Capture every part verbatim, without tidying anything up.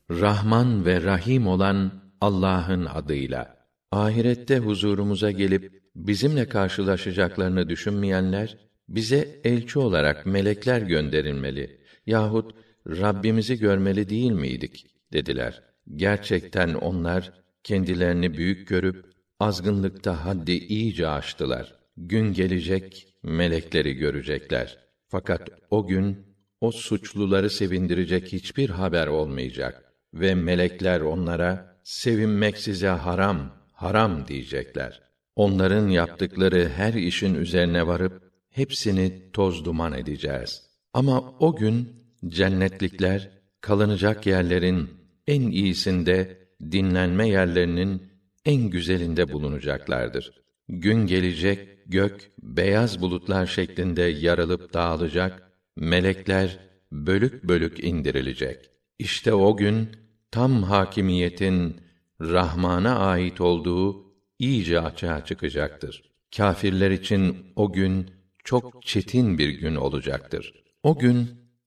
Rahman ve Rahim olan Allah'ın adıyla. Ahirette huzurumuza gelip bizimle karşılaşacaklarını düşünmeyenler, bize elçi olarak melekler gönderilmeli yahut Rabbimizi görmeli değil miydik dediler. Gerçekten onlar kendilerini büyük görüp azgınlıkta haddi iyice aştılar. Gün gelecek, melekleri görecekler. Fakat o gün o suçluları sevindirecek hiçbir haber olmayacak ve melekler onlara sevinmek size haram, haram diyecekler. Onların yaptıkları her işin üzerine varıp hepsini toz duman edeceğiz. Ama o gün cennetlikler kalınacak yerlerin en iyisinde, dinlenme yerlerinin en güzelinde bulunacaklardır. Gün gelecek, gök beyaz bulutlar şeklinde yarılıp dağılacak, melekler bölük bölük indirilecek. İşte o gün tam hakimiyetin Rahman'a ait olduğu iyice açığa çıkacaktır. Kâfirler için o gün çok çetin bir gün olacaktır. O gün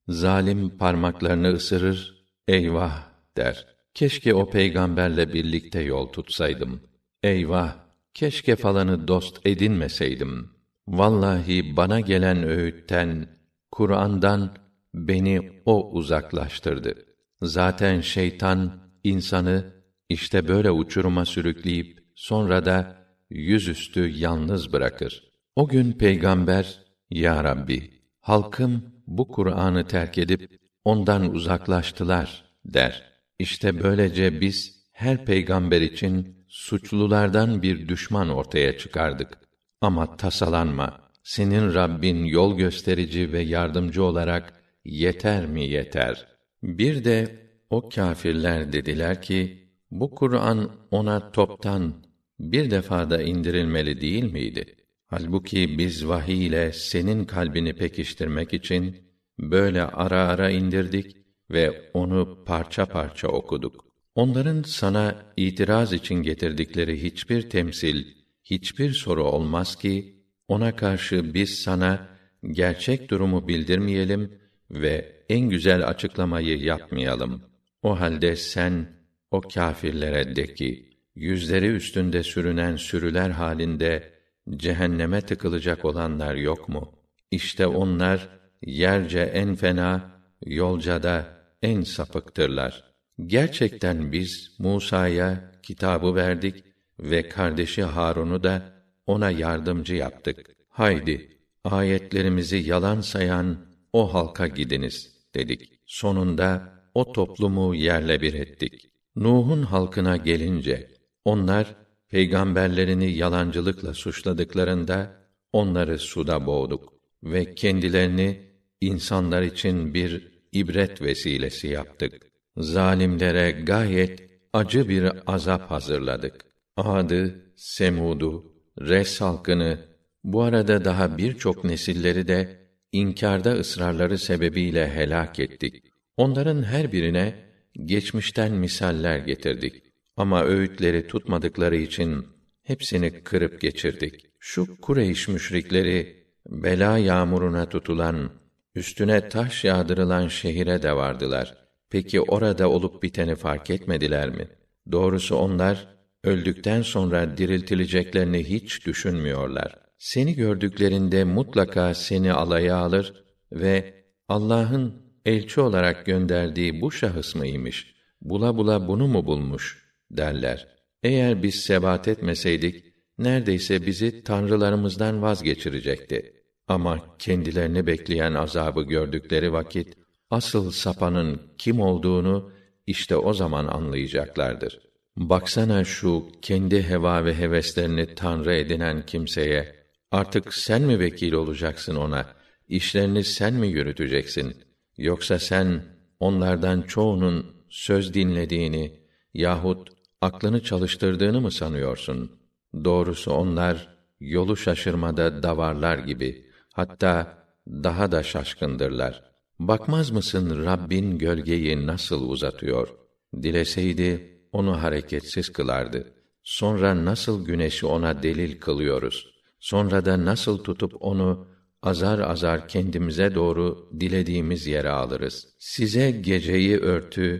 zalim parmaklarını ısırır, eyvah der. Keşke o peygamberle birlikte yol tutsaydım. Eyvah, keşke falanı dost edinmeseydim. Vallahi bana gelen öğütten, Kur'an'dan beni o uzaklaştırdı. Zaten şeytan insanı işte böyle uçuruma sürükleyip sonra da yüzüstü yalnız bırakır. O gün peygamber, ya Rabbi, halkım bu Kur'an'ı terk edip ondan uzaklaştılar der. İşte böylece biz her peygamber için suçlulardan bir düşman ortaya çıkardık. Ama tasalanma, senin Rabbin yol gösterici ve yardımcı olarak yeter mi yeter. Bir de o kâfirler dediler ki, bu Kur'an ona toptan bir defada indirilmeli değil miydi? Halbuki biz vahiy ile senin kalbini pekiştirmek için böyle ara ara indirdik ve onu parça parça okuduk. Onların sana itiraz için getirdikleri hiçbir temsil, hiçbir soru olmaz ki ona karşı biz sana gerçek durumu bildirmeyelim ve en güzel açıklamayı yapmayalım. O halde sen o kâfirlere de ki, yüzleri üstünde sürünen sürüler halinde cehenneme tıkılacak olanlar yok mu? İşte onlar yerce en fena, yolca da en sapıktırlar. Gerçekten biz Musa'ya kitabı verdik ve kardeşi Harun'u da ona yardımcı yaptık. Haydi ayetlerimizi yalan sayan o halka gidiniz dedik. Sonunda o toplumu yerle bir ettik. Nuh'un halkına gelince onlar peygamberlerini yalancılıkla suçladıklarında onları suda boğduk ve kendilerini insanlar için bir ibret vesilesi yaptık. Zalimlere gayet acı bir azap hazırladık. Ad'ı, Semud'u, Res halkını, bu arada daha birçok nesilleri de inkârda ısrarları sebebiyle helak ettik. Onların her birine geçmişten misaller getirdik. Ama öğütleri tutmadıkları için hepsini kırıp geçirdik. Şu Kureyş müşrikleri bela yağmuruna tutulan, üstüne taş yağdırılan şehire de vardılar. Peki orada olup biteni fark etmediler mi? Doğrusu onlar öldükten sonra diriltileceklerini hiç düşünmüyorlar. Seni gördüklerinde mutlaka seni alaya alır ve Allah'ın elçi olarak gönderdiği bu şahıs mıymış? Bula bula bunu mu bulmuş derler. Eğer biz sebat etmeseydik neredeyse bizi tanrılarımızdan vazgeçirecekti. Ama kendilerini bekleyen azabı gördükleri vakit asıl sapanın kim olduğunu işte o zaman anlayacaklardır. Baksana şu kendi heva ve heveslerini tanrı edinen kimseye, artık sen mi vekil olacaksın ona? İşlerini sen mi yürüteceksin? Yoksa sen onlardan çoğunun söz dinlediğini yahut aklını çalıştırdığını mı sanıyorsun? Doğrusu onlar yolu şaşırmada davarlar gibi, hatta daha da şaşkındırlar. Bakmaz mısın Rabbin gölgeyi nasıl uzatıyor? Dileseydi onu hareketsiz kılardı. Sonra nasıl güneşi ona delil kılıyoruz? Sonra da nasıl tutup onu azar azar kendimize doğru dilediğimiz yere alırız. Size geceyi örtü,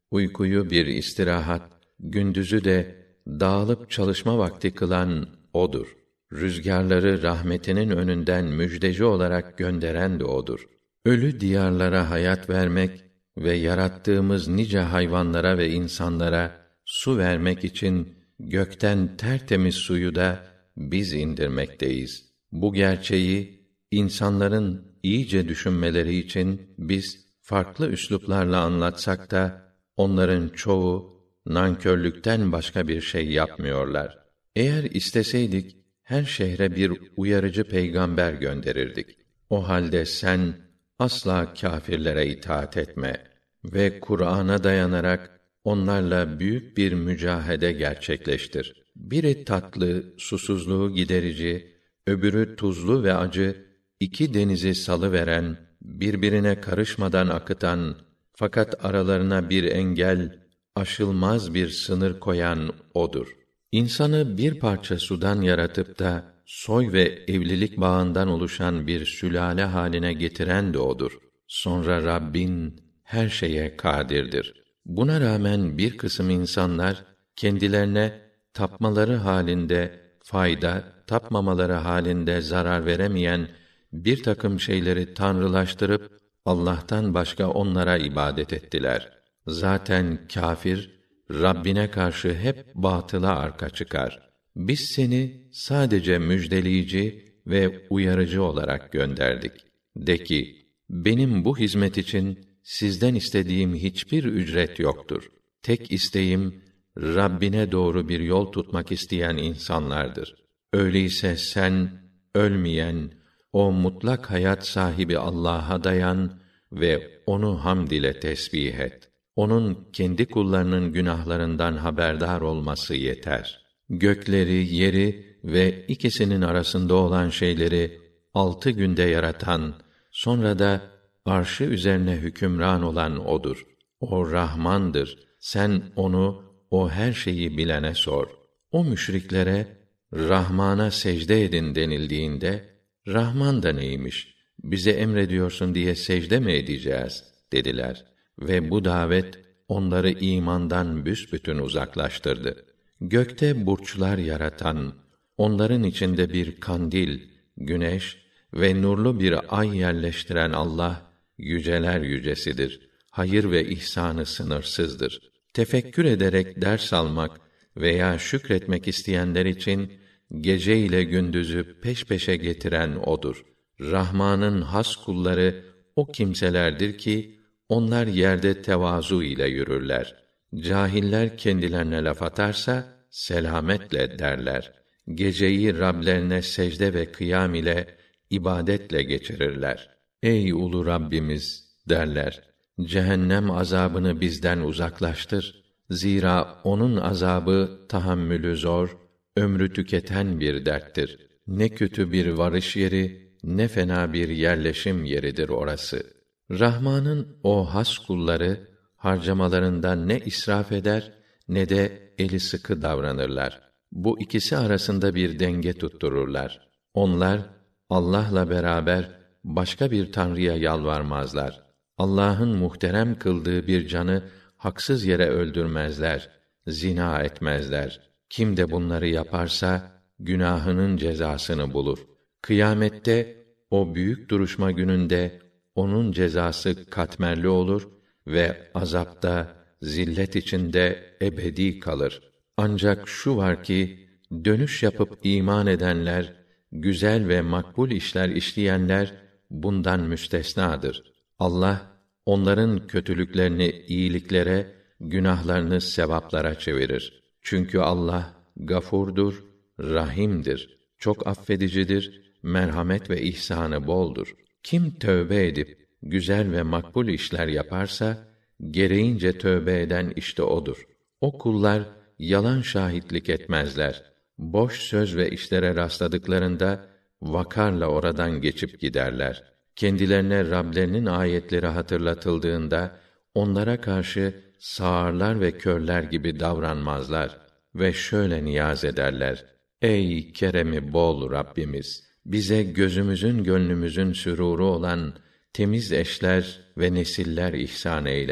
uykuyu bir istirahat, gündüzü de dağılıp çalışma vakti kılan O'dur. Rüzgârları rahmetinin önünden müjdeci olarak gönderen de O'dur. Ölü diyarlara hayat vermek ve yarattığımız nice hayvanlara ve insanlara su vermek için gökten tertemiz suyu da biz indirmekteyiz. Bu gerçeği insanların iyice düşünmeleri için biz farklı üsluplarla anlatsak da onların çoğu nankörlükten başka bir şey yapmıyorlar. Eğer isteseydik her şehre bir uyarıcı peygamber gönderirdik. O halde sen asla kâfirlere itaat etme ve Kur'an'a dayanarak onlarla büyük bir mücahede gerçekleştir. Biri tatlı, susuzluğu giderici, öbürü tuzlu ve acı, iki denizi salıveren, birbirine karışmadan akıtan, fakat aralarına bir engel, aşılmaz bir sınır koyan O'dur. İnsanı bir parça sudan yaratıp da soy ve evlilik bağından oluşan bir sülale haline getiren de O'dur. Sonra Rabbin her şeye kadirdir. Buna rağmen bir kısım insanlar kendilerine tapmaları halinde fayda, tapmamaları halinde zarar veremeyen bir takım şeyleri tanrılaştırıp Allah'tan başka onlara ibadet ettiler. Zaten kâfir Rabbine karşı hep batıla arka çıkar. Biz seni sadece müjdeleyici ve uyarıcı olarak gönderdik. De ki, benim bu hizmet için sizden istediğim hiçbir ücret yoktur. Tek isteğim, Rabbine doğru bir yol tutmak isteyen insanlardır. Öyleyse sen, ölmeyen, o mutlak hayat sahibi Allah'a dayan ve onu hamd ile tesbih et. Onun kendi kullarının günahlarından haberdar olması yeter. Gökleri, yeri ve ikisinin arasında olan şeyleri altı günde yaratan, sonra da arşı üzerine hükümran olan O'dur. O Rahmandır. Sen onu, o her şeyi bilene sor. O müşriklere, Rahman'a secde edin denildiğinde, Rahman da neymiş, bize emrediyorsun diye secde mi edeceğiz, dediler. Ve bu davet, onları imandan büsbütün uzaklaştırdı. Gökte burçlar yaratan, onların içinde bir kandil, güneş ve nurlu bir ay yerleştiren Allah, yüceler yücesidir. Hayır ve ihsanı sınırsızdır. Tefekkür ederek ders almak veya şükretmek isteyenler için, gece ile gündüzü peş peşe getiren O'dur. Rahman'ın has kulları o kimselerdir ki, onlar yerde tevazu ile yürürler. Cahiller kendilerine laf atarsa, selametle derler. Geceyi Rablerine secde ve kıyam ile, ibadetle geçirirler. Ey ulu Rabbimiz, derler. Cehennem azabını bizden uzaklaştır. Zira onun azabı tahammülü zor, ömrü tüketen bir derttir. Ne kötü bir varış yeri, ne fena bir yerleşim yeridir orası. Rahman'ın o has kulları, harcamalarından ne israf eder, ne de eli sıkı davranırlar. Bu ikisi arasında bir denge tuttururlar. Onlar, Allah'la beraber, başka bir tanrıya yalvarmazlar. Allah'ın muhterem kıldığı bir canı, haksız yere öldürmezler, zina etmezler. Kim de bunları yaparsa, günahının cezasını bulur. Kıyamette, o büyük duruşma gününde, onun cezası katmerli olur ve azapta, zillet içinde ebedi kalır. Ancak şu var ki, dönüş yapıp iman edenler, güzel ve makbul işler işleyenler, bundan müstesnadır. Allah, onların kötülüklerini iyiliklere, günahlarını sevaplara çevirir. Çünkü Allah, gafurdur, rahimdir, çok affedicidir, merhamet ve ihsanı boldur. Kim tövbe edip, güzel ve makbul işler yaparsa, gereğince tövbe eden işte odur. O kullar, yalan şahitlik etmezler. Boş söz ve işlere rastladıklarında, vakarla oradan geçip giderler. Kendilerine Rablerinin ayetleri hatırlatıldığında, onlara karşı sağırlar ve körler gibi davranmazlar ve şöyle niyaz ederler: Ey keremi bol Rabbimiz! Bize gözümüzün gönlümüzün süruru olan temiz eşler ve nesiller ihsan eyle.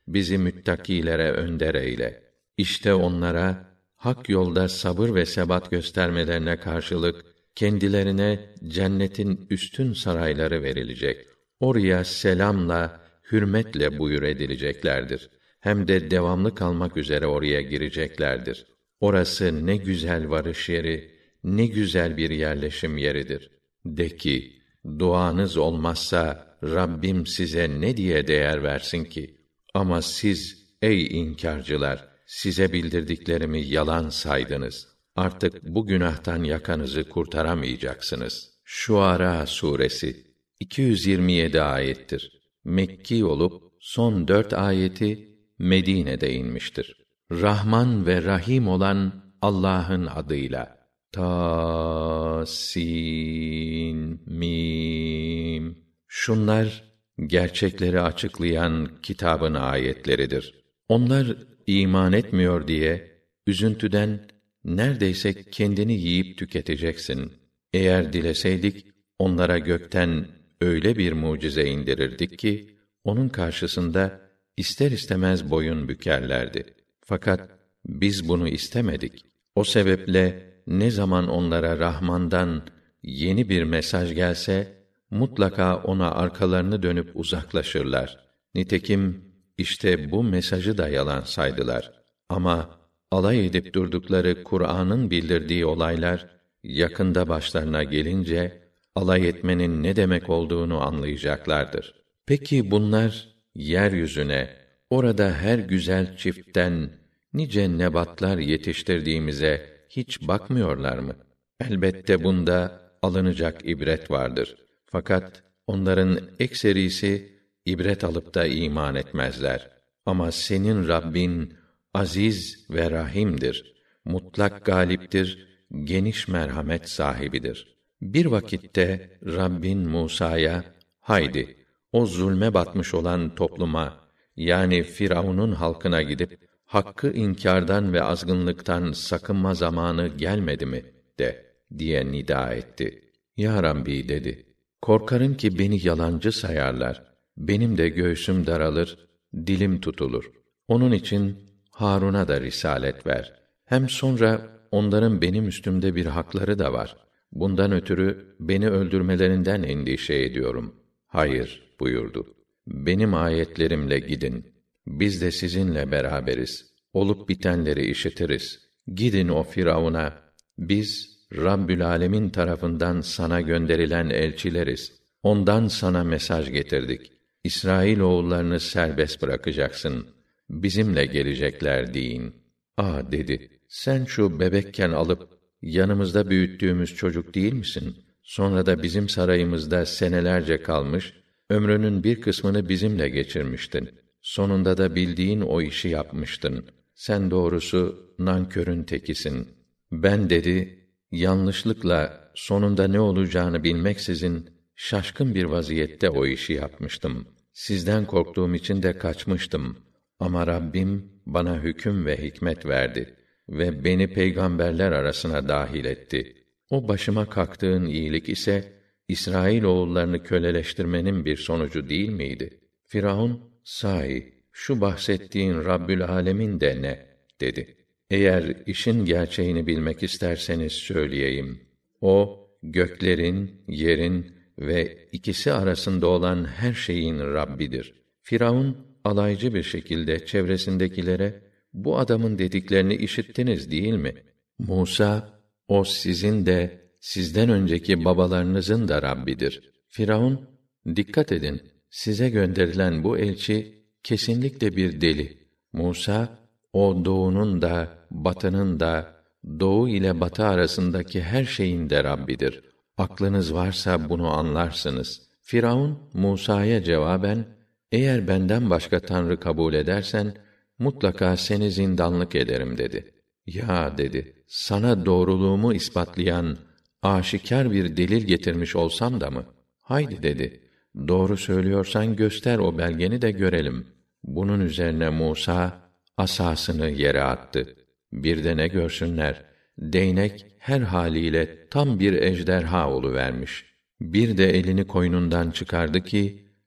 bizi müttakilere önder eyle. İşte onlara hak yolda sabır ve sebat göstermelerine karşılık kendilerine cennetin üstün sarayları verilecek. Oraya selamla, hürmetle buyur edileceklerdir. Hem de devamlı kalmak üzere oraya gireceklerdir. Orası ne güzel varış yeri, ne güzel bir yerleşim yeridir. De ki, duanız olmazsa Rabbim size ne diye değer versin ki? Ama siz ey inkârcılar, size bildirdiklerimi yalan saydınız. Artık bu günahtan yakanızı kurtaramayacaksınız. Şuara suresi iki yüz yirmi yedi ayettir. Mekki olup son dört ayeti Medine'de inmiştir. Rahman ve Rahim olan Allah'ın adıyla. Ta sin mim. Şunlar gerçekleri açıklayan kitabın ayetleridir. Onlar iman etmiyor diye üzüntüden neredeyse kendini yiyip tüketeceksin. Eğer dileseydik onlara gökten öyle bir mucize indirirdik ki onun karşısında ister istemez boyun bükerlerdi. Fakat biz bunu istemedik. O sebeple ne zaman onlara Rahman'dan yeni bir mesaj gelse mutlaka ona arkalarını dönüp uzaklaşırlar. Nitekim işte bu mesajı da yalan saydılar. Ama alay edip durdukları Kur'an'ın bildirdiği olaylar yakında başlarına gelince alay etmenin ne demek olduğunu anlayacaklardır. Peki bunlar yeryüzüne, orada her güzel çiftten nice nebatlar yetiştirdiğimize hiç bakmıyorlar mı? Elbette bunda alınacak ibret vardır. Fakat onların ekserisi ibret alıp da iman etmezler. Ama senin Rabbin aziz ve rahimdir. Mutlak galiptir, geniş merhamet sahibidir. Bir vakitte Rabbin Musa'ya, haydi o zulme batmış olan topluma, yani Firavun'un halkına gidip hakkı inkârdan ve azgınlıktan sakınma zamanı gelmedi mi de diye nida etti. Ya Rabbi dedi, korkarım ki beni yalancı sayarlar. Benim de göğsüm daralır, dilim tutulur. Onun için Harun'a da risalet ver. Hem sonra onların benim üstümde bir hakları da var. Bundan ötürü beni öldürmelerinden endişe ediyorum. Hayır buyurdu. Benim ayetlerimle gidin. Biz de sizinle beraberiz. Olup bitenleri işitiriz. Gidin o Firavun'a. Biz Rabbül Âlemin tarafından sana gönderilen elçileriz. Ondan sana mesaj getirdik. İsrail oğullarını serbest bırakacaksın. Bizimle gelecekler deyin. Aa dedi. Sen şu bebekken alıp yanımızda büyüttüğümüz çocuk değil misin? Sonra da bizim sarayımızda senelerce kalmış, ömrünün bir kısmını bizimle geçirmiştin. Sonunda da bildiğin o işi yapmıştın. Sen doğrusu nankörün tekisin. Ben dedi, yanlışlıkla sonunda ne olacağını bilmeksizin şaşkın bir vaziyette o işi yapmıştım. Sizden korktuğum için de kaçmıştım. Ama Rabbim bana hüküm ve hikmet verdi ve beni peygamberler arasına dahil etti. O başıma kalktığın iyilik ise İsrail oğullarını köleleştirmenin bir sonucu değil miydi? Firavun, sahi şu bahsettiğin Rabbül Âlemin de ne? dedi. Eğer işin gerçeğini bilmek isterseniz söyleyeyim. O, göklerin, yerin ve ikisi arasında olan her şeyin Rabbidir. Firavun, alaycı bir şekilde çevresindekilere, bu adamın dediklerini işittiniz değil mi? Musa, o sizin de, sizden önceki babalarınızın da Rabbidir. Firavun, dikkat edin, size gönderilen bu elçi, kesinlikle bir deli. Musa, o doğunun da, batının da, doğu ile batı arasındaki her şeyin de Rabbidir. Aklınız varsa bunu anlarsınız. Firavun, Musa'ya cevaben, eğer benden başka tanrı kabul edersen, mutlaka seni zindanlık ederim dedi. Ya dedi, sana doğruluğumu ispatlayan, aşikâr bir delil getirmiş olsam da mı? Haydi dedi, doğru söylüyorsan göster o belgeni de görelim. Bunun üzerine Musa, asasını yere attı. Bir de ne görsünler, değnek her haliyle tam bir ejderha oluvermiş. Bir de elini koynundan çıkardı ki,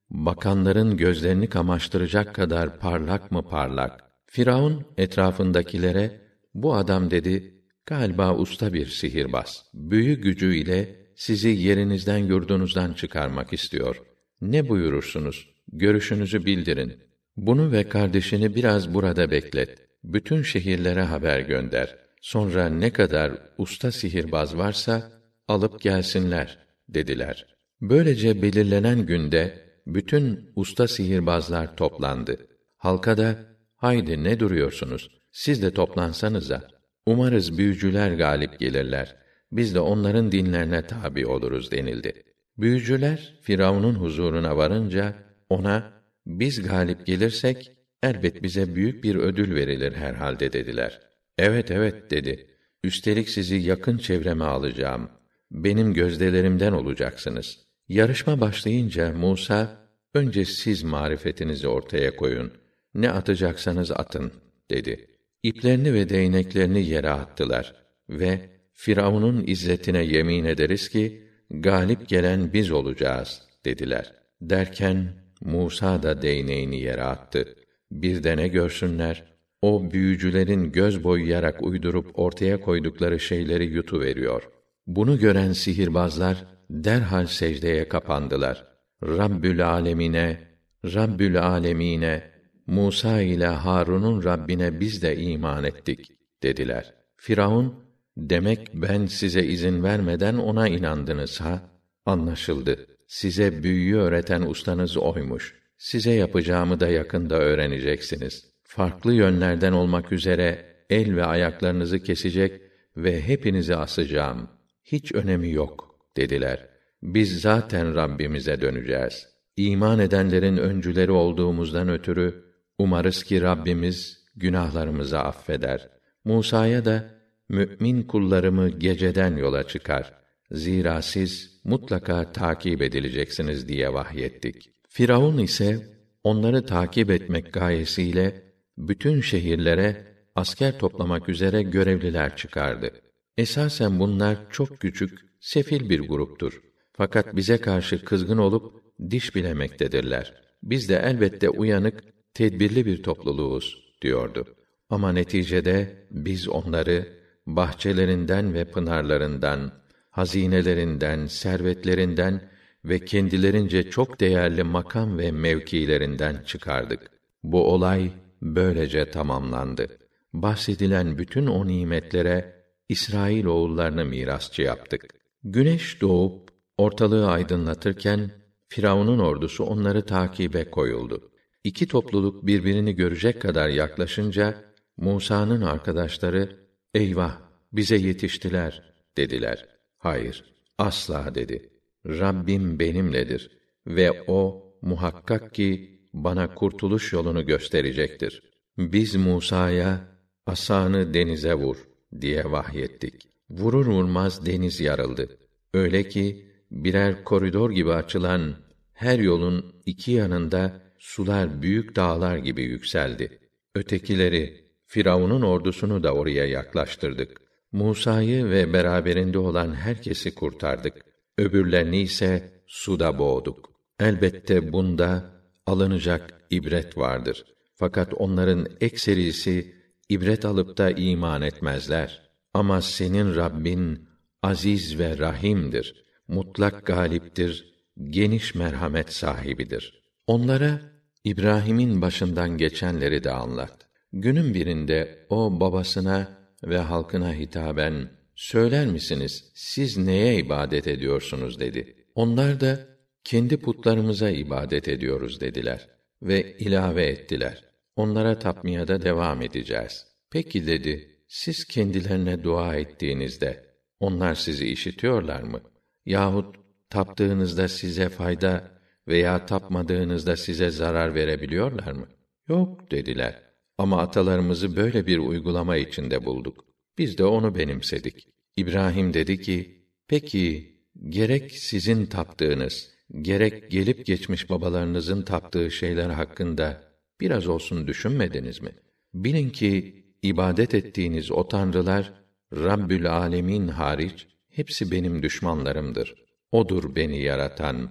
bakanların gözlerini kamaştıracak kadar parlak mı parlak? Firavun etrafındakilere, bu adam dedi, galiba usta bir sihirbaz. Büyü gücüyle sizi yerinizden yurdunuzdan çıkarmak istiyor. Ne buyurursunuz? Görüşünüzü bildirin. Bunu ve kardeşini biraz burada beklet. Bütün şehirlere haber gönder. Sonra ne kadar usta sihirbaz varsa alıp gelsinler dediler. Böylece belirlenen günde bütün usta sihirbazlar toplandı. Halka da, haydi ne duruyorsunuz? Siz de toplansanıza. Umarız büyücüler galip gelirler. Biz de onların dinlerine tabi oluruz denildi. Büyücüler Firavun'un huzuruna varınca ona, biz galip gelirsek elbet bize büyük bir ödül verilir herhalde dediler. Evet evet dedi. Üstelik sizi yakın çevreme alacağım. Benim gözdelerimden olacaksınız. Yarışma başlayınca Musa, önce siz marifetinizi ortaya koyun. Ne atacaksanız atın dedi. İplerini ve değneklerini yere attılar ve Firavun'un izzetine yemin ederiz ki galip gelen biz olacağız dediler. Derken Musa da değneğini yere attı. Bir de ne görsünler? O büyücülerin göz boyayarak uydurup ortaya koydukları şeyleri yutuveriyor. Bunu gören sihirbazlar derhal secdeye kapandılar. Rabbül Alemine, Rabbül Alemine, Musa ile Harun'un Rabbine biz de iman ettik dediler. Firavun, demek ben size izin vermeden ona inandınız ha? Anlaşıldı. Size büyüyü öğreten ustanız oymuş. Size yapacağımı da yakında öğreneceksiniz. Farklı yönlerden olmak üzere el ve ayaklarınızı kesecek ve hepinizi asacağım. Hiç önemi yok dediler. Biz zaten Rabbimize döneceğiz. İman edenlerin öncüleri olduğumuzdan ötürü umarız ki Rabbimiz günahlarımızı affeder. Musa'ya da mümin kullarımı geceden yola çıkar. Zira siz mutlaka takip edileceksiniz diye vahyettik. Firavun ise onları takip etmek gayesiyle bütün şehirlere asker toplamak üzere görevliler çıkardı. Esasen bunlar çok küçük, sefil bir gruptur. Fakat bize karşı kızgın olup diş bilemektedirler. Biz de elbette uyanık, tedbirli bir topluluğuz diyordu. Ama neticede biz onları bahçelerinden ve pınarlarından, hazinelerinden, servetlerinden ve kendilerince çok değerli makam ve mevkilerinden çıkardık. Bu olay böylece tamamlandı. Bahsedilen bütün o nimetlere İsrail oğullarını mirasçı yaptık. Güneş doğup ortalığı aydınlatırken Firavun'un ordusu onları takibe koyuldu. İki topluluk birbirini görecek kadar yaklaşınca Musa'nın arkadaşları, eyvah, bize yetiştiler dediler. Hayır, asla dedi. Rabbim benimledir ve o muhakkak ki bana kurtuluş yolunu gösterecektir. Biz Musa'ya asanı denize vur diye vahyettik. Vurur vurmaz deniz yarıldı. Öyle ki birer koridor gibi açılan her yolun iki yanında sular büyük dağlar gibi yükseldi. Ötekileri, Firavun'un ordusunu da oraya yaklaştırdık. Musa'yı ve beraberinde olan herkesi kurtardık. Öbürlerini ise suda boğduk. Elbette bunda alınacak ibret vardır. Fakat onların ekserisi ibret alıp da iman etmezler. Ama senin Rabbin aziz ve rahimdir. Mutlak galiptir, geniş merhamet sahibidir. Onlara İbrahim'in başından geçenleri de anlat. Günün birinde o babasına ve halkına hitaben, söyler misiniz, siz neye ibadet ediyorsunuz dedi. Onlar da, kendi putlarımıza ibadet ediyoruz dediler. Ve ilave ettiler. Onlara tapmaya da devam edeceğiz. Peki dedi, siz kendilerine dua ettiğinizde, onlar sizi işitiyorlar mı? Yahut taptığınızda size fayda veya tapmadığınızda size zarar verebiliyorlar mı? Yok dediler. Ama atalarımızı böyle bir uygulama içinde bulduk. Biz de onu benimsedik. İbrahim dedi ki, peki gerek sizin taptığınız, gerek gelip geçmiş babalarınızın taptığı şeyler hakkında biraz olsun düşünmediniz mi? Bilin ki ibadet ettiğiniz o tanrılar Rabbül Alemin hariç hepsi benim düşmanlarımdır. Odur beni yaratan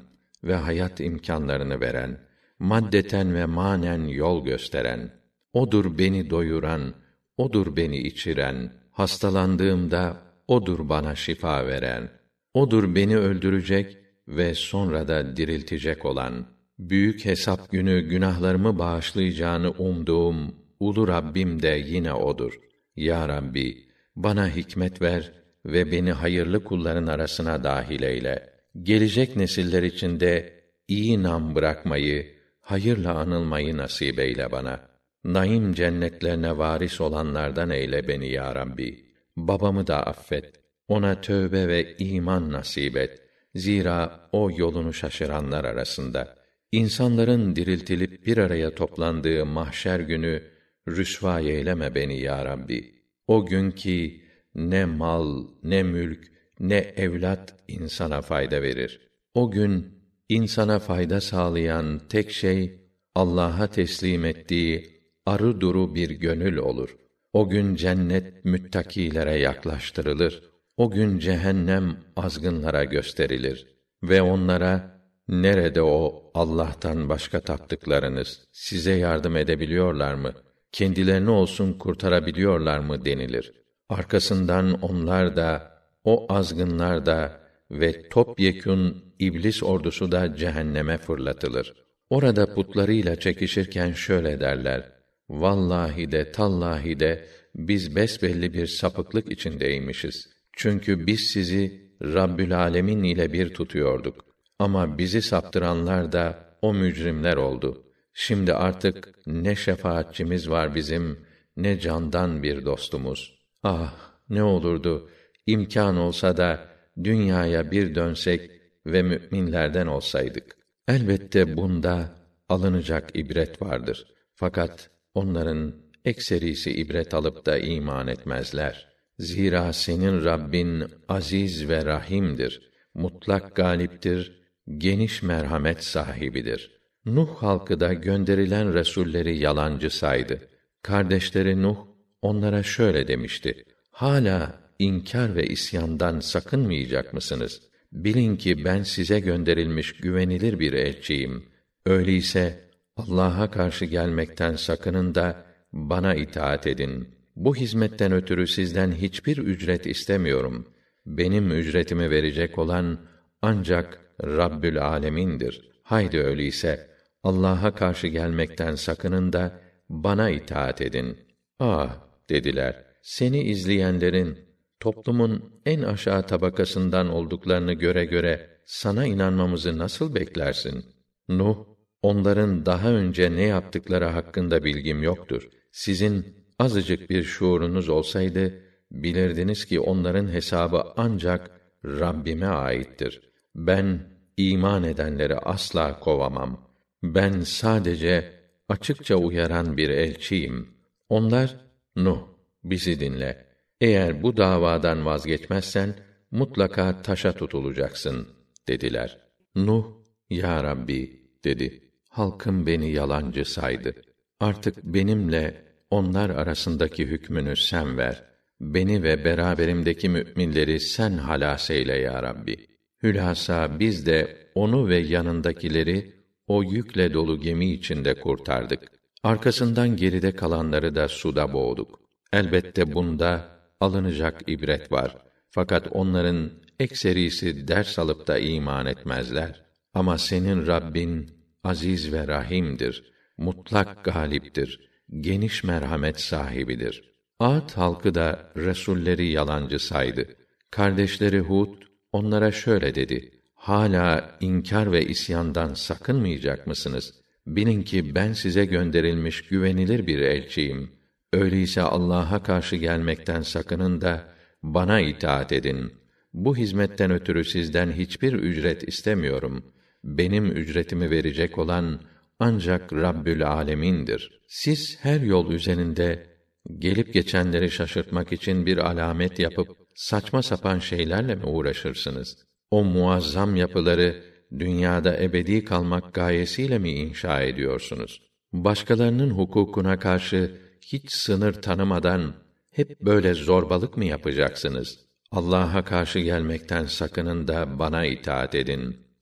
ve hayat imkanlarını veren, maddeten ve manen yol gösteren, odur beni doyuran, odur beni içiren, hastalandığımda odur bana şifa veren, odur beni öldürecek ve sonra da diriltecek olan, büyük hesap günü günahlarımı bağışlayacağını umduğum ulu Rabbim de yine odur. Ya Rabbi, bana hikmet ver ve beni hayırlı kulların arasına dâhil eyle. Gelecek nesiller içinde iyi nam bırakmayı, hayırla anılmayı nasip eyle bana. Naim cennetlerine varis olanlardan eyle beni ya Rabbi. Babamı da affet. Ona tövbe ve iman nasip et. Zira o yolunu şaşıranlar arasında. İnsanların diriltilip bir araya toplandığı mahşer günü rüsvâ eyleme beni ya Rabbi. O gün ki ne mal, ne mülk, ne evlat insana fayda verir. O gün insana fayda sağlayan tek şey Allah'a teslim ettiği arı duru bir gönül olur. O gün cennet müttakilere yaklaştırılır. O gün cehennem azgınlara gösterilir ve onlara nerede o Allah'tan başka taptıklarınız size yardım edebiliyorlar mı? Kendilerini olsun kurtarabiliyorlar mı denilir. Arkasından onlar da, o azgınlar da ve topyekün iblis ordusu da cehenneme fırlatılır. Orada putlarıyla çekişirken şöyle derler: Vallahi de tallahi de biz besbelli bir sapıklık içindeymişiz. Çünkü biz sizi Rabbül Âlemin ile bir tutuyorduk. Ama bizi saptıranlar da o mücrimler oldu. Şimdi artık ne şefaatçimiz var bizim, ne candan bir dostumuz. Ah, ne olurdu, imkân olsa da dünyaya bir dönsek ve mü'minlerden olsaydık. Elbette bunda alınacak ibret vardır. Fakat onların ekserisi ibret alıp da iman etmezler. Zira senin Rabbin aziz ve rahimdir. Mutlak galiptir, geniş merhamet sahibidir. Nuh halkı da gönderilen resulleri yalancı saydı. Kardeşleri Nuh onlara şöyle demişti: Hala inkar ve isyandan sakınmayacak mısınız? Bilin ki ben size gönderilmiş güvenilir bir elçiyim. Öyleyse Allah'a karşı gelmekten sakının da bana itaat edin. Bu hizmetten ötürü sizden hiçbir ücret istemiyorum. Benim ücretimi verecek olan ancak Rabbül Âlemin'dir. Haydi öyleyse Allah'a karşı gelmekten sakının da bana itaat edin. Ah, dediler, seni izleyenlerin toplumun en aşağı tabakasından olduklarını göre göre sana inanmamızı nasıl beklersin? Nuh, onların daha önce ne yaptıkları hakkında bilgim yoktur. Sizin azıcık bir şuurunuz olsaydı, bilirdiniz ki onların hesabı ancak Rabbime aittir. Ben iman edenleri asla kovamam. Ben sadece açıkça uyaran bir elçiyim. Onlar, Nuh, bizi dinle. Eğer bu davadan vazgeçmezsen, mutlaka taşa tutulacaksın, dediler. Nuh, ya Rabbi, dedi. Halkım beni yalancı saydı. Artık benimle onlar arasındaki hükmünü sen ver. Beni ve beraberimdeki mü'minleri sen halâs eyle ya Rabbi. Hülasa biz de onu ve yanındakileri o yükle dolu gemi içinde kurtardık. Arkasından geride kalanları da suda boğduk. Elbette bunda alınacak ibret var. Fakat onların ekserisi ders alıp da iman etmezler. Ama senin Rabbin aziz ve rahimdir. Mutlak galiptir. Geniş merhamet sahibidir. Âd halkı da resulleri yalancı saydı. Kardeşleri Hud onlara şöyle dedi: Hala inkar ve isyandan sakınmayacak mısınız? Bilin ki ben size gönderilmiş güvenilir bir elçiyim. Öyleyse Allah'a karşı gelmekten sakının da bana itaat edin. Bu hizmetten ötürü sizden hiçbir ücret istemiyorum. Benim ücretimi verecek olan ancak Rabbül Âlemin'dir. Siz her yol üzerinde gelip geçenleri şaşırtmak için bir alamet yapıp saçma sapan şeylerle mi uğraşırsınız? O muazzam yapıları dünyada ebedi kalmak gayesiyle mi inşa ediyorsunuz? Başkalarının hukukuna karşı hiç sınır tanımadan hep böyle zorbalık mı yapacaksınız? Allah'a karşı gelmekten sakının da bana itaat edin.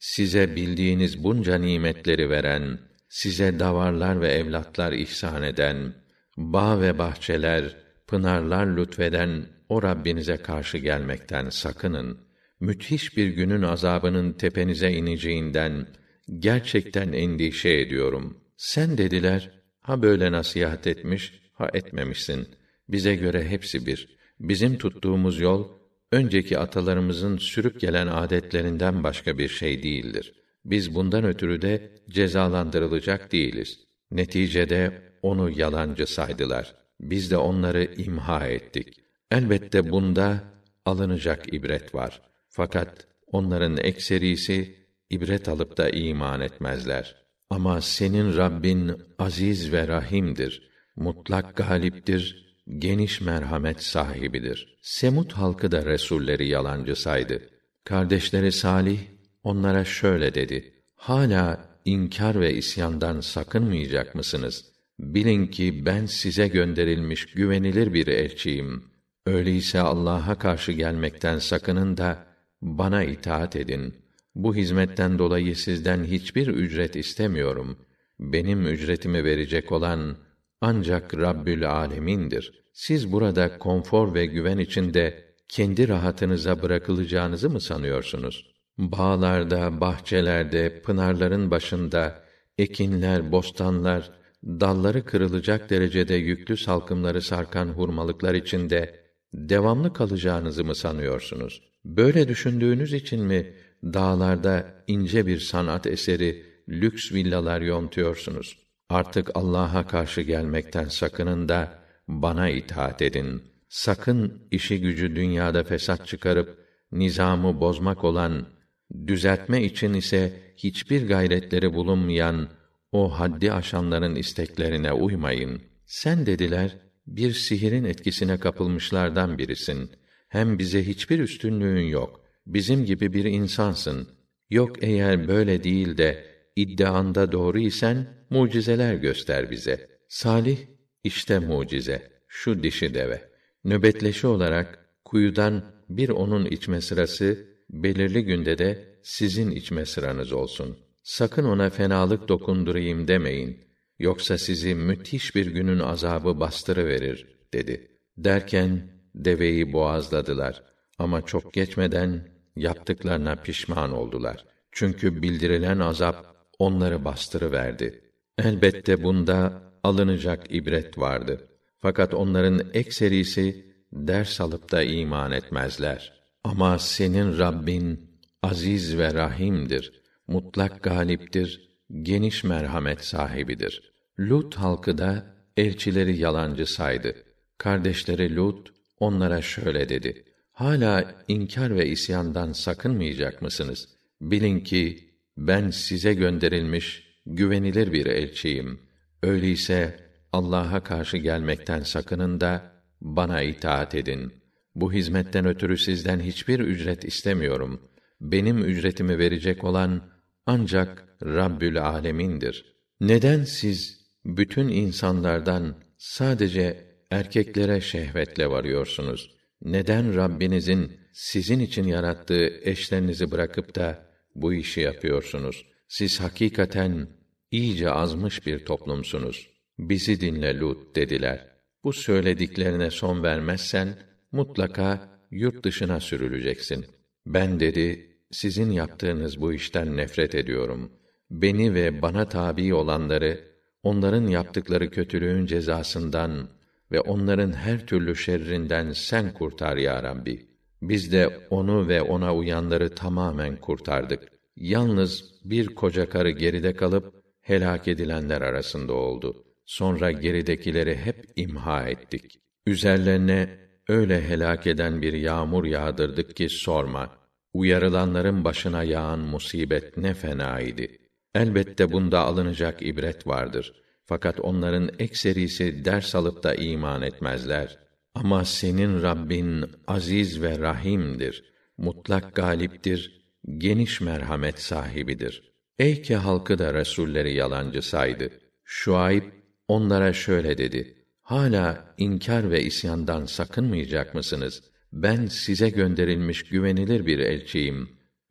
size bildiğiniz bunca nimetleri veren, size davarlar ve evlatlar ihsan eden, bağ ve bahçeler, pınarlar lütfeden o Rabbinize karşı gelmekten sakının. Müthiş bir günün azabının tepenize ineceğinden gerçekten endişe ediyorum. Sen dediler, ha böyle nasihat etmiş, ha etmemişsin. Bize göre hepsi bir. Bizim tuttuğumuz yol, önceki atalarımızın sürüp gelen adetlerinden başka bir şey değildir. Biz bundan ötürü de cezalandırılacak değiliz. Neticede onu yalancı saydılar. Biz de onları imha ettik. Elbette bunda alınacak ibret var. Fakat onların ekserisi ibret alıp da iman etmezler. Ama senin Rabbin aziz ve rahimdir. Mutlak galiptir, geniş merhamet sahibidir. Semud halkı da resulleri yalancı saydı. Kardeşleri Salih onlara şöyle dedi: Hala inkar ve isyandan sakınmayacak mısınız? Bilin ki ben size gönderilmiş güvenilir bir elçiyim. Öyleyse Allah'a karşı gelmekten sakının da bana itaat edin. Bu hizmetten dolayı sizden hiçbir ücret istemiyorum. Benim ücretimi verecek olan ancak Rabbül Âlemin'dir. Siz burada konfor ve güven içinde kendi rahatınıza bırakılacağınızı mı sanıyorsunuz? Bağlarda, bahçelerde, pınarların başında, ekinler, bostanlar, dalları kırılacak derecede yüklü salkımları sarkan hurmalıklar içinde devamlı kalacağınızı mı sanıyorsunuz? Böyle düşündüğünüz için mi dağlarda ince bir sanat eseri, lüks villalar yontuyorsunuz? Artık Allah'a karşı gelmekten sakının da bana itaat edin. Sakın işi gücü dünyada fesat çıkarıp nizamı bozmak olan, düzeltme için ise hiçbir gayretleri bulunmayan o haddi aşanların isteklerine uymayın. Sen dediler, bir sihirin etkisine kapılmışlardan birisin. Hem bize hiçbir üstünlüğün yok. Bizim gibi bir insansın. Yok eğer böyle değil de iddianda doğru isen mucizeler göster bize. Salih, işte mucize. Şu dişi deve. Nöbetleşi olarak kuyudan bir onun içme sırası, belirli günde de sizin içme sıranız olsun. Sakın ona fenalık dokundurayım demeyin. Yoksa sizi müthiş bir günün azabı bastırıverir, dedi. Derken deveyi boğazladılar. Ama çok geçmeden yaptıklarına pişman oldular. Çünkü bildirilen azap onları bastırıverdi. Elbette bunda alınacak ibret vardı. Fakat onların ekserisi ders alıp da iman etmezler. Ama senin Rabbin aziz ve rahimdir. Mutlak galiptir, geniş merhamet sahibidir. Lut halkı da elçileri yalancı saydı. Kardeşleri Lut onlara şöyle dedi: Hala inkar ve isyandan sakınmayacak mısınız? Bilin ki ben size gönderilmiş güvenilir bir elçiyim. Öyleyse Allah'a karşı gelmekten sakının da bana itaat edin. Bu hizmetten ötürü sizden hiçbir ücret istemiyorum. Benim ücretimi verecek olan ancak Rabbül Âlemin'dir. Neden siz bütün insanlardan sadece erkeklere şehvetle varıyorsunuz? Neden Rabbinizin sizin için yarattığı eşlerinizi bırakıp da bu işi yapıyorsunuz? Siz hakikaten iyice azmış bir toplumsunuz. Bizi dinle Lut dediler. Bu söylediklerine son vermezsen mutlaka yurt dışına sürüleceksin. Ben dedi, sizin yaptığınız bu işten nefret ediyorum. Beni ve bana tabi olanları, onların yaptıkları kötülüğün cezasından ve onların her türlü şerrinden sen kurtar ya Rabbi. Biz de onu ve ona uyanları tamamen kurtardık. Yalnız bir koca karı geride kalıp helak edilenler arasında oldu. Sonra geridekileri hep imha ettik. Üzerlerine öyle helak eden bir yağmur yağdırdık ki sorma. Uyarılanların başına yağan musibet ne fena idi. Elbette bunda alınacak ibret vardır. Fakat onların ekserisi ders alıp da iman etmezler. Ama senin Rabbin aziz ve rahimdir. Mutlak galiptir, geniş merhamet sahibidir. Eyke halkı da resulleri yalancı saydı. Şuayb onlara şöyle dedi: Hala inkar ve isyandan sakınmayacak mısınız? Ben size gönderilmiş güvenilir bir elçiyim.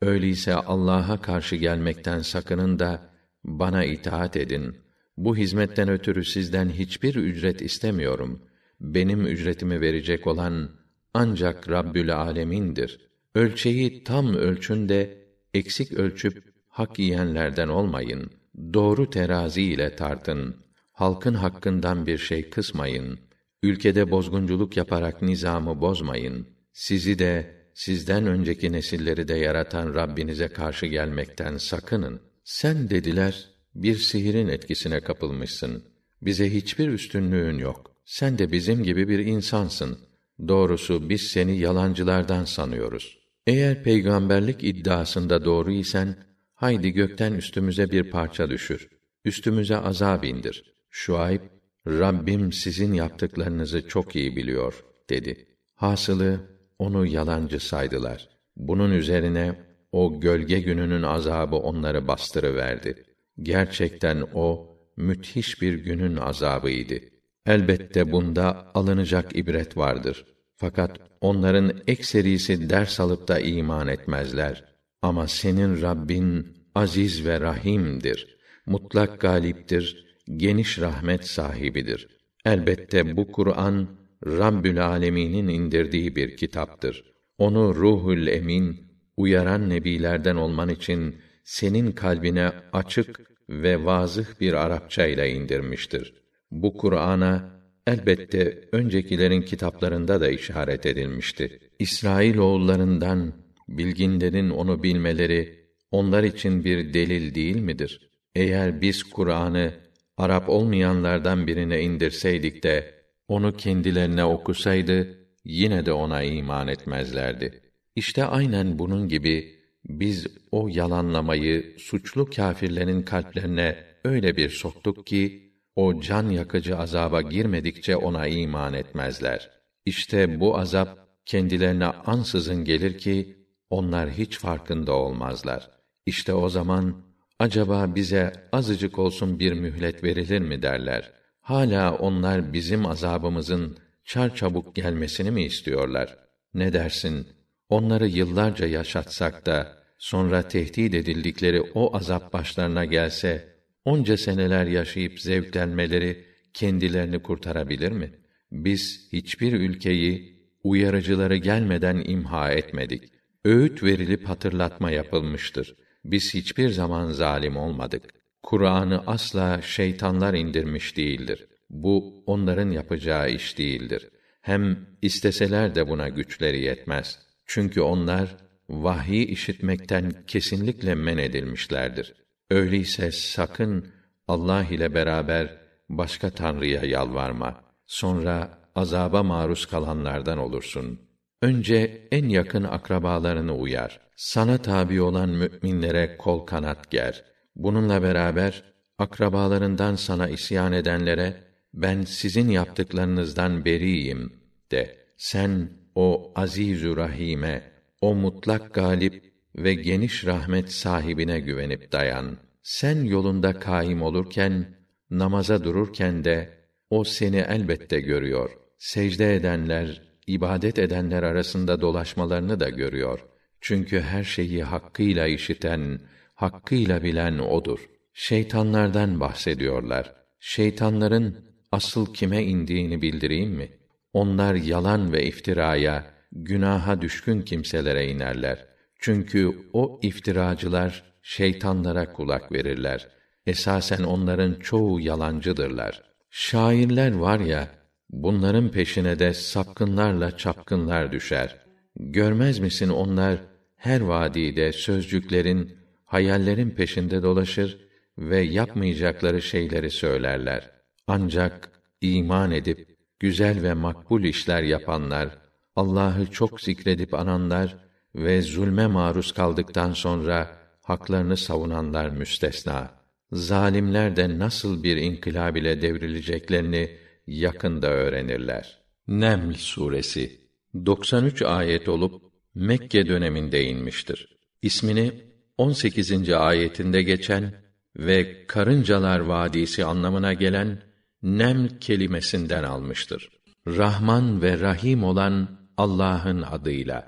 Öyleyse Allah'a karşı gelmekten sakının da bana itaat edin. Bu hizmetten ötürü sizden hiçbir ücret istemiyorum. Benim ücretimi verecek olan ancak Rabbül Âlemin'dir. Ölçeyi tam ölçün de eksik ölçüp hak yiyenlerden olmayın. Doğru terazi ile tartın. Halkın hakkından bir şey kısmayın. Ülkede bozgunculuk yaparak nizamı bozmayın. Sizi de, sizden önceki nesilleri de yaratan Rabbinize karşı gelmekten sakının. Sen dediler, bir sihirin etkisine kapılmışsın. Bize hiçbir üstünlüğün yok. Sen de bizim gibi bir insansın. Doğrusu biz seni yalancılardan sanıyoruz. Eğer peygamberlik iddiasında doğru isen, haydi gökten üstümüze bir parça düşür. Üstümüze azab indir. Şuayb, Rabbim sizin yaptıklarınızı çok iyi biliyor, dedi. Hasılı, onu yalancı saydılar. Bunun üzerine, o gölge gününün azabı onları bastırıverdi. Gerçekten o, müthiş bir günün azabıydı. Elbette bunda alınacak ibret vardır. Fakat onların ekserisi ders alıp da iman etmezler. Ama senin Rabbin aziz ve rahimdir. Mutlak galiptir, geniş rahmet sahibidir. Elbette bu Kur'an Rabbül Âlemin'in indirdiği bir kitaptır. Onu Ruhul Emin, uyaran nebilerden olman için senin kalbine açık ve vazıh bir Arapça ile indirmiştir. Bu Kur'an'a elbette öncekilerin kitaplarında da işaret edilmişti. İsrailoğullarından bilginlerin onu bilmeleri onlar için bir delil değil midir? Eğer biz Kur'an'ı Arap olmayanlardan birine indirseydik de onu kendilerine okusaydı yine de ona iman etmezlerdi. İşte aynen bunun gibi biz o yalanlamayı suçlu kâfirlerin kalplerine öyle bir soktuk ki o can yakıcı azaba girmedikçe ona iman etmezler. İşte bu azap kendilerine ansızın gelir ki onlar hiç farkında olmazlar. İşte o zaman acaba bize azıcık olsun bir mühlet verilir mi derler. Hala onlar bizim azabımızın çarçabuk gelmesini mi istiyorlar? Ne dersin? Onları yıllarca yaşatsak da sonra tehdit edildikleri o azap başlarına gelse, onca seneler yaşayıp zevklenmeleri kendilerini kurtarabilir mi? Biz hiçbir ülkeyi uyarıcıları gelmeden imha etmedik. Öğüt verilip hatırlatma yapılmıştır. Biz hiçbir zaman zalim olmadık. Kur'an'ı asla şeytanlar indirmiş değildir. Bu onların yapacağı iş değildir. Hem isteseler de buna güçleri yetmez. Çünkü onlar vahyi işitmekten kesinlikle men edilmişlerdir. Öyleyse sakın Allah ile beraber başka tanrıya yalvarma. Sonra azaba maruz kalanlardan olursun. Önce en yakın akrabalarını uyar. Sana tabi olan müminlere kol kanat ger. Bununla beraber akrabalarından sana isyan edenlere ben sizin yaptıklarınızdan beriyim de. Sen o Azîz-ü Rahîm'e, o mutlak galip ve geniş rahmet sahibine güvenip dayan. Sen yolunda kaim olurken, namaza dururken de o seni elbette görüyor. Secde edenler, ibadet edenler arasında dolaşmalarını da görüyor. Çünkü her şeyi hakkıyla işiten, hakkıyla bilen odur. Şeytanlardan bahsediyorlar. Şeytanların asıl kime indiğini bildireyim mi? Onlar yalan ve iftiraya, günaha düşkün kimselere inerler. Çünkü o iftiracılar şeytanlara kulak verirler. Esasen onların çoğu yalancıdırlar. Şairler var ya, bunların peşine de sapkınlarla çapkınlar düşer. Görmez misin onlar her vadide sözcüklerin, hayallerin peşinde dolaşır ve yapmayacakları şeyleri söylerler. Ancak iman edip güzel ve makbul işler yapanlar, Allah'ı çok zikredip ananlar ve zulme maruz kaldıktan sonra haklarını savunanlar müstesna. Zalimler de nasıl bir inkılab ile devrileceklerini yakında öğrenirler. Neml suresi doksan üç ayet olup Mekke döneminde inmiştir. İsmini on sekizinci ayetinde geçen ve karıncalar vadisi anlamına gelen Neml kelimesinden almıştır. Rahman ve Rahim olan Allah'ın adıyla.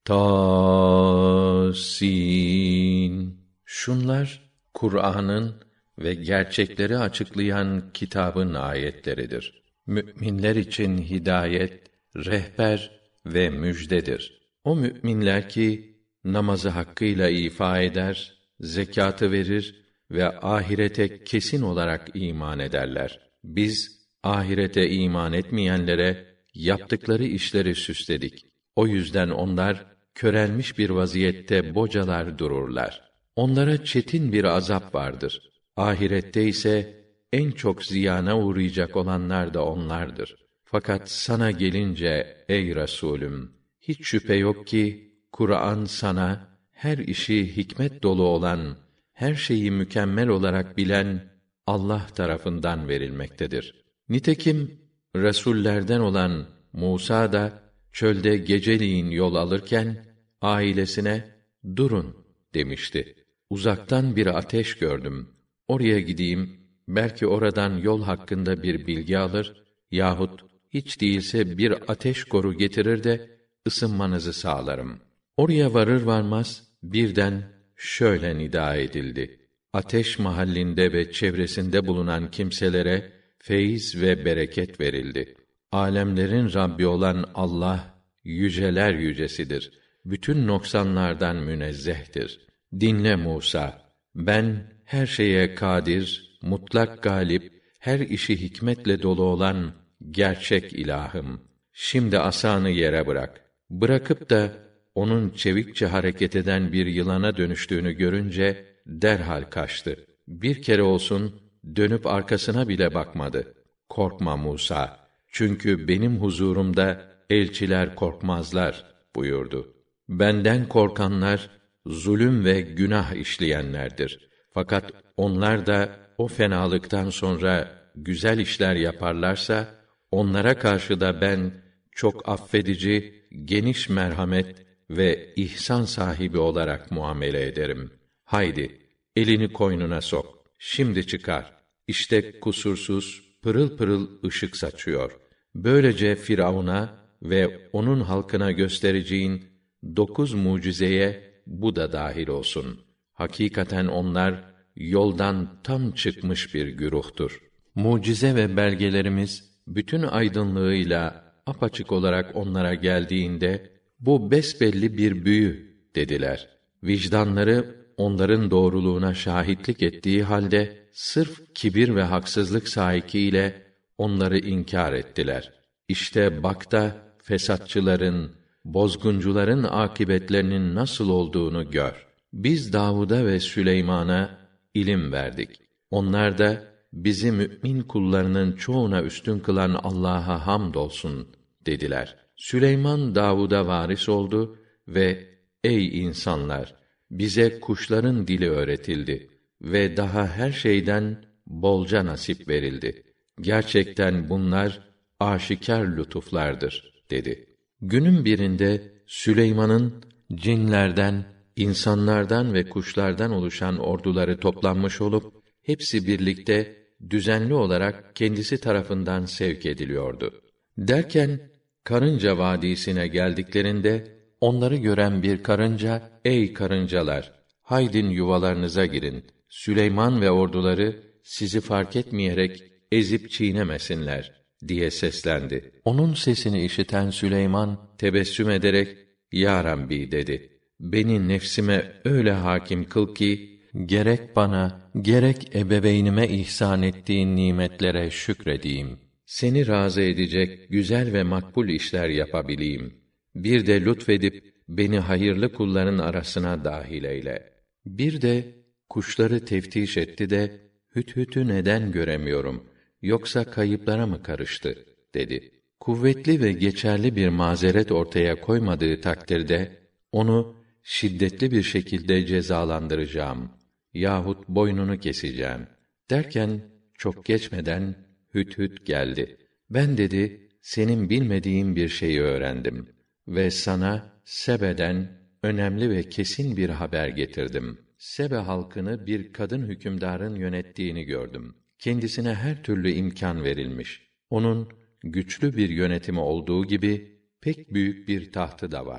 Tasin. Şunlar Kur'an'ın ve gerçekleri açıklayan kitabın ayetleridir. Müminler için hidayet, rehber ve müjdedir. O müminler ki namazı hakkıyla ifa eder, zekatı verir ve ahirete kesin olarak iman ederler. Biz ahirete iman etmeyenlere yaptıkları işleri süsledik. O yüzden onlar körelmiş bir vaziyette bocalar dururlar. Onlara çetin bir azap vardır. Ahirette ise en çok ziyana uğrayacak olanlar da onlardır. Fakat sana gelince ey Resulüm, hiç şüphe yok ki Kur'an sana her işi hikmet dolu olan, her şeyi mükemmel olarak bilen Allah tarafından verilmektedir. Nitekim resullerden olan Musa da çölde geceliğin yol alırken ailesine durun demişti. Uzaktan bir ateş gördüm. Oraya gideyim, belki oradan yol hakkında bir bilgi alır yahut hiç değilse bir ateş koru getirir de ısınmanızı sağlarım. Oraya varır varmaz birden şöyle nida edildi: Ateş mahallinde ve çevresinde bulunan kimselere feyiz ve bereket verildi. Âlemlerin Rabbi olan Allah yüceler yücesidir. Bütün noksanlardan münezzehtir. Dinle Musa, ben her şeye kadir, mutlak galip, her işi hikmetle dolu olan gerçek ilahım. Şimdi asanı yere bırak. Bırakıp da onun çevikçe hareket eden bir yılana dönüştüğünü görünce derhal kaçtı. Bir kere olsun dönüp arkasına bile bakmadı. Korkma Musa, çünkü benim huzurumda elçiler korkmazlar buyurdu. Benden korkanlar zulüm ve günah işleyenlerdir. Fakat onlar da o fenalıktan sonra güzel işler yaparlarsa onlara karşı da ben çok affedici, geniş merhamet ve ihsan sahibi olarak muamele ederim. Haydi elini koynuna sok. Şimdi çıkar. İşte kusursuz, pırıl pırıl ışık saçıyor. Böylece Firavun'a ve onun halkına göstereceğin dokuz mucizeye bu da dahil olsun. Hakikaten onlar yoldan tam çıkmış bir güruhtur. Mucize ve belgelerimiz bütün aydınlığıyla apaçık olarak onlara geldiğinde bu besbelli bir büyü dediler. Vicdanları onların doğruluğuna şahitlik ettiği halde sırf kibir ve haksızlık sahikiyle onları inkar ettiler. İşte bak da fesatçıların, bozguncuların akibetlerinin nasıl olduğunu gör. Biz Davud'a ve Süleyman'a ilim verdik. Onlar da bizi mümin kullarının çoğuna üstün kılan Allah'a hamdolsun dediler. Süleyman Davud'a varis oldu ve ey insanlar, bize kuşların dili öğretildi ve daha her şeyden bolca nasip verildi. Gerçekten bunlar aşikar lütuflardır dedi. Günün birinde Süleyman'ın cinlerden, insanlardan ve kuşlardan oluşan orduları toplanmış olup hepsi birlikte düzenli olarak kendisi tarafından sevk ediliyordu. Derken Karınca Vadisi'ne geldiklerinde onları gören bir karınca, ey karıncalar, haydin yuvalarınıza girin. Süleyman ve orduları sizi fark etmeyerek ezip çiğnemesinler diye seslendi. Onun sesini işiten Süleyman tebessüm ederek Ya Rabbi dedi. Beni nefsime öyle hakim kıl ki gerek bana gerek ebeveynime ihsan ettiğin nimetlere şükredeyim. Seni razı edecek güzel ve makbul işler yapabileyim. Bir de lütfedip beni hayırlı kulların arasına dahil eyle. Bir de kuşları teftiş etti de Hüthüt'ü neden göremiyorum? Yoksa kayıplara mı karıştı? dedi. Kuvvetli ve geçerli bir mazeret ortaya koymadığı takdirde onu şiddetli bir şekilde cezalandıracağım yahut boynunu keseceğim derken çok geçmeden Hüthüt geldi. Ben dedi, senin bilmediğin bir şeyi öğrendim ve sana Sebe'den önemli ve kesin bir haber getirdim. Sebe halkını bir kadın hükümdarın yönettiğini gördüm. Kendisine her türlü imkan verilmiş. Onun güçlü bir yönetimi olduğu gibi pek büyük bir tahtı da var.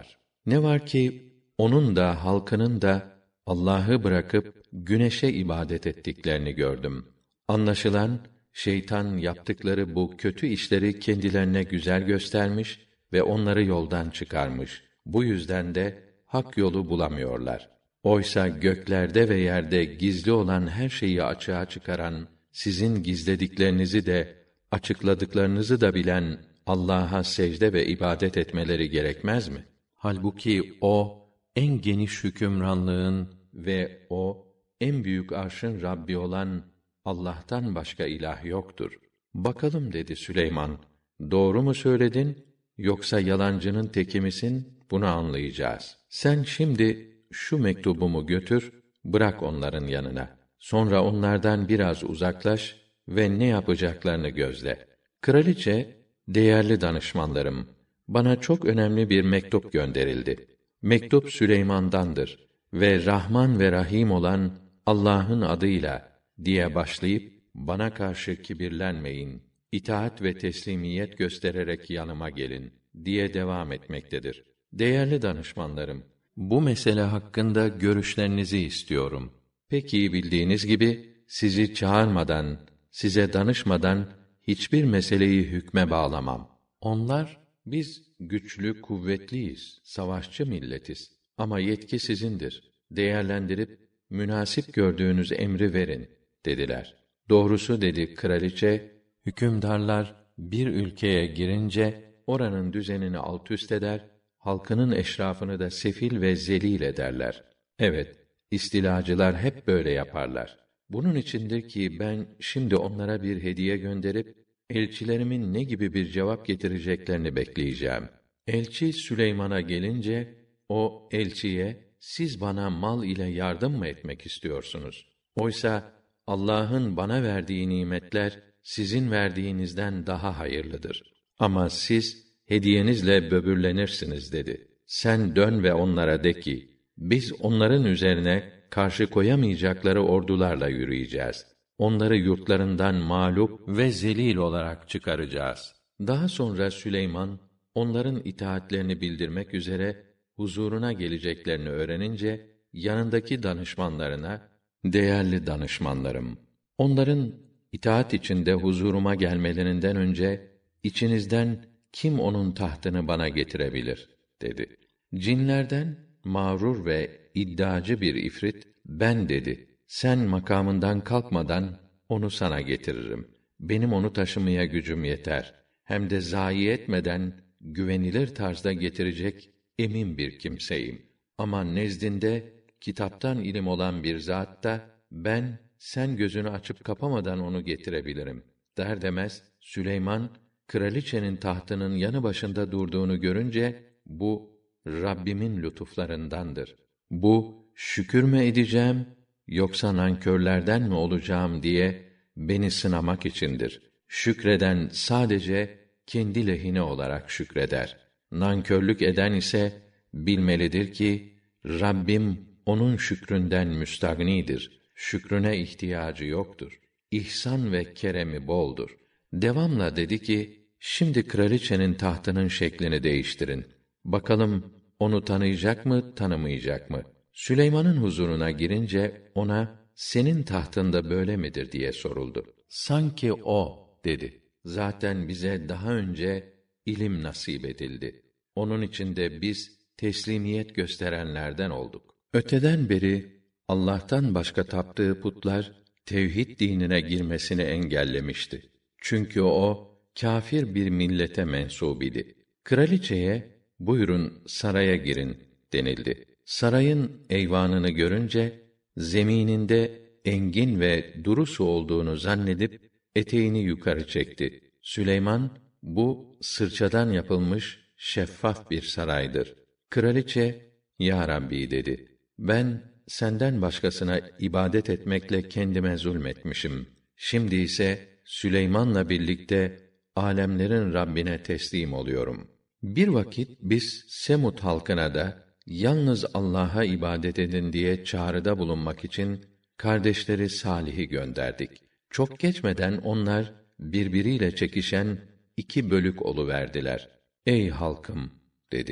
Ne var ki onun da halkının da Allah'ı bırakıp güneşe ibadet ettiklerini gördüm. Anlaşılan şeytan yaptıkları bu kötü işleri kendilerine güzel göstermiş ve onları yoldan çıkarmış. Bu yüzden de hak yolu bulamıyorlar. Oysa göklerde ve yerde gizli olan her şeyi açığa çıkaran, sizin gizlediklerinizi de açıkladıklarınızı da bilen Allah'a secde ve ibadet etmeleri gerekmez mi? Halbuki o en geniş hükümranlığın ve o en büyük arşın Rabbi olan Allah'tan başka ilah yoktur. Bakalım dedi Süleyman. Doğru mu söyledin yoksa yalancının teki misin? Bunu anlayacağız. Sen şimdi şu mektubumu götür, bırak onların yanına. Sonra onlardan biraz uzaklaş ve ne yapacaklarını gözle. Kraliçe, değerli danışmanlarım, bana çok önemli bir mektup gönderildi. Mektup Süleyman'dandır ve Rahman ve Rahim olan Allah'ın adıyla diye başlayıp bana karşı kibirlenmeyin, itaat ve teslimiyet göstererek yanıma gelin diye devam etmektedir. Değerli danışmanlarım, bu mesele hakkında görüşlerinizi istiyorum. Pek iyi bildiğiniz gibi sizi çağırmadan, size danışmadan hiçbir meseleyi hükme bağlamam. Onlar, biz güçlü, kuvvetliyiz, savaşçı milletiz. Ama yetki sizindir. Değerlendirip münasip gördüğünüz emri verin dediler. Doğrusu dedi kraliçe, hükümdarlar bir ülkeye girince oranın düzenini alt üst eder, halkının eşrafını da sefil ve zelil ederler. Evet, istilacılar hep böyle yaparlar. Bunun içindir ki ben şimdi onlara bir hediye gönderip elçilerimin ne gibi bir cevap getireceklerini bekleyeceğim. Elçi Süleyman'a gelince o elçiye siz bana mal ile yardım mı etmek istiyorsunuz? Oysa Allah'ın bana verdiği nimetler sizin verdiğinizden daha hayırlıdır. Ama siz hediyenizle böbürlenirsiniz dedi. Sen dön ve onlara de ki biz onların üzerine karşı koyamayacakları ordularla yürüyeceğiz. Onları yurtlarından mağlup ve zelil olarak çıkaracağız. Daha sonra Süleyman onların itaatlerini bildirmek üzere huzuruna geleceklerini öğrenince yanındaki danışmanlarına, değerli danışmanlarım, onların itaat içinde huzuruma gelmelerinden önce içinizden kim onun tahtını bana getirebilir dedi. Cinlerden mağrur ve iddiacı bir ifrit ben dedi. Sen makamından kalkmadan onu sana getiririm. Benim onu taşımaya gücüm yeter. Hem de zayi etmeden güvenilir tarzda getirecek emin bir kimseyim. Ama nezdinde kitaptan ilim olan bir zat da ben sen gözünü açıp kapamadan onu getirebilirim der demez Süleyman kraliçenin tahtının yanı başında durduğunu görünce bu Rabbimin lütuflarındandır. Bu şükür mü edeceğim yoksa nankörlerden mi olacağım diye beni sınamak içindir. Şükreden sadece kendi lehine olarak şükreder. Nankörlük eden ise bilmelidir ki Rabbim onun şükründen müstagnidir. Şükrüne ihtiyacı yoktur. İhsan ve keremi boldur. Devamla dedi ki, şimdi kraliçenin tahtının şeklini değiştirin. Bakalım onu tanıyacak mı, tanımayacak mı? Süleyman'ın huzuruna girince ona senin tahtında böyle midir diye soruldu. Sanki o dedi. Zaten bize daha önce ilim nasip edildi. Onun için de biz teslimiyet gösterenlerden olduk. Öteden beri Allah'tan başka taptığı putlar tevhid dinine girmesini engellemişti. Çünkü o kâfir bir millete mensup idi. Kraliçeye buyurun saraya girin denildi. Sarayın eyvanını görünce zemininde engin ve duru su olduğunu zannedip eteğini yukarı çekti. Süleyman bu sırçadan yapılmış şeffaf bir saraydır. Kraliçe ya Rabbi dedi. Ben senden başkasına ibadet etmekle kendime zulmetmişim. Şimdi ise Süleyman'la birlikte âlemlerin Rabbine teslim oluyorum. Bir vakit biz Semud halkına da yalnız Allah'a ibadet edin diye çağrıda bulunmak için kardeşleri Salih'i gönderdik. Çok geçmeden onlar birbiriyle çekişen iki bölük oluverdiler. Ey halkım dedi.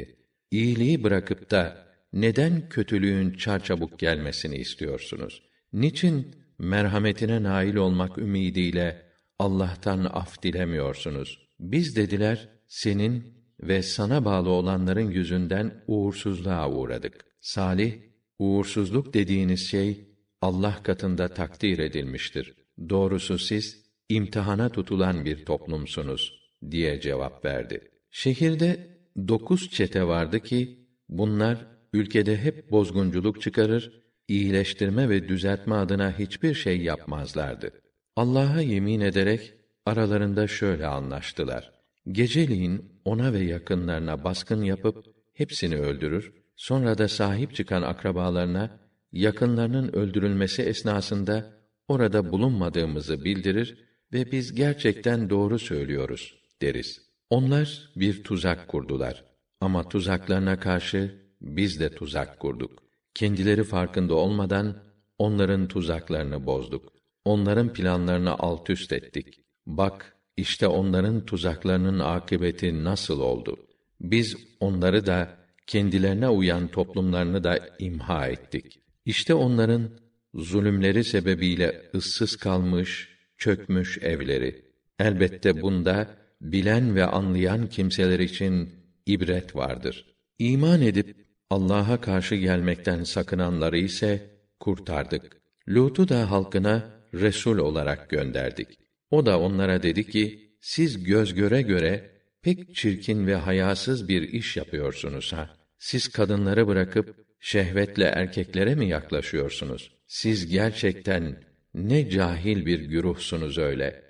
iyiliği bırakıp da neden kötülüğün çarçabuk gelmesini istiyorsunuz? Niçin merhametine nail olmak ümidiyle Allah'tan af dilemiyorsunuz? Biz dediler, senin ve sana bağlı olanların yüzünden uğursuzluğa uğradık. Salih, uğursuzluk dediğiniz şey Allah katında takdir edilmiştir. Doğrusu siz imtihana tutulan bir toplumsunuz diye cevap verdi. Şehirde dokuz çete vardı ki bunlar ülkede hep bozgunculuk çıkarır, iyileştirme ve düzeltme adına hiçbir şey yapmazlardı. Allah'a yemin ederek aralarında şöyle anlaştılar: geceliğin ona ve yakınlarına baskın yapıp hepsini öldürür, sonra da sahip çıkan akrabalarına yakınlarının öldürülmesi esnasında orada bulunmadığımızı bildirir ve biz gerçekten doğru söylüyoruz deriz. Onlar bir tuzak kurdular. Ama tuzaklarına karşı biz de tuzak kurduk. Kendileri farkında olmadan onların tuzaklarını bozduk. Onların planlarını alt üst ettik. Bak, işte onların tuzaklarının akıbeti nasıl oldu? Biz onları da kendilerine uyan toplumlarını da imha ettik. İşte onların zulümleri sebebiyle ıssız kalmış, çökmüş evleri. Elbette bunda bilen ve anlayan kimseler için ibret vardır. İman edip Allah'a karşı gelmekten sakınanları ise kurtardık. Lut'u da halkına resul olarak gönderdik. O da onlara dedi ki, siz göz göre göre pek çirkin ve hayasız bir iş yapıyorsunuz ha. Siz kadınları bırakıp şehvetle erkeklere mi yaklaşıyorsunuz? Siz gerçekten ne cahil bir güruhsunuz öyle.